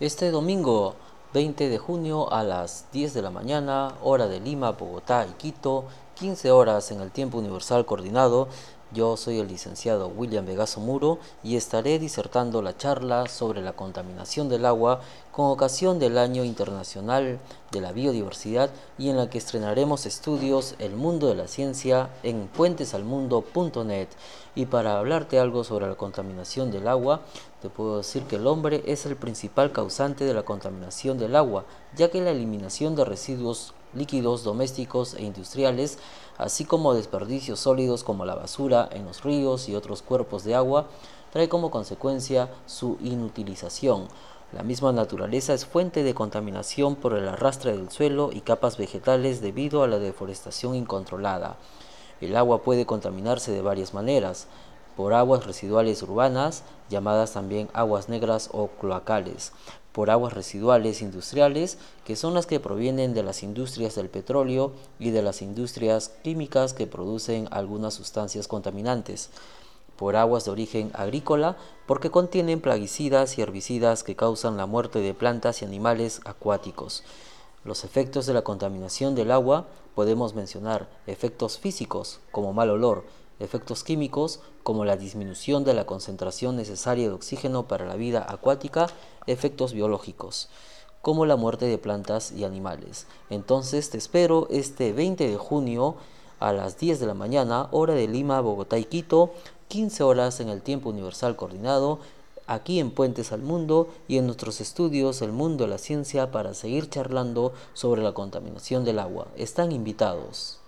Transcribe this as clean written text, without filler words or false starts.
Este domingo 20 de junio a las 10 de la mañana, hora de Lima, Bogotá y Quito, 15 horas en el tiempo universal coordinado. Yo soy el licenciado William Vegaso Muro y estaré disertando la charla sobre la contaminación del agua con ocasión del Año Internacional de la Biodiversidad, y en la que estrenaremos estudios El mundo de la ciencia en puentesalmundo.net. Y para hablarte algo sobre la contaminación del agua, te puedo decir que el hombre es el principal causante de la contaminación del agua, ya que la eliminación de residuos líquidos domésticos e industriales, así como desperdicios sólidos como la basura en los ríos y otros cuerpos de agua, trae como consecuencia su inutilización. La misma naturaleza es fuente de contaminación por el arrastre del suelo y capas vegetales debido a la deforestación incontrolada. El agua puede contaminarse de varias maneras: por aguas residuales urbanas, llamadas también aguas negras o cloacales; por aguas residuales industriales, que son las que provienen de las industrias del petróleo y de las industrias químicas que producen algunas sustancias contaminantes; por aguas de origen agrícola, porque contienen plaguicidas y herbicidas que causan la muerte de plantas y animales acuáticos. Los efectos de la contaminación del agua podemos mencionar efectos físicos como mal olor, efectos químicos como la disminución de la concentración necesaria de oxígeno para la vida acuática, efectos biológicos como la muerte de plantas y animales. Entonces te espero este 20 de junio a las 10 de la mañana, hora de Lima, Bogotá y Quito, 15 horas en el tiempo universal coordinado, aquí en Puentes al Mundo y en nuestros estudios El mundo de la ciencia, para seguir charlando sobre la contaminación del agua. Están invitados.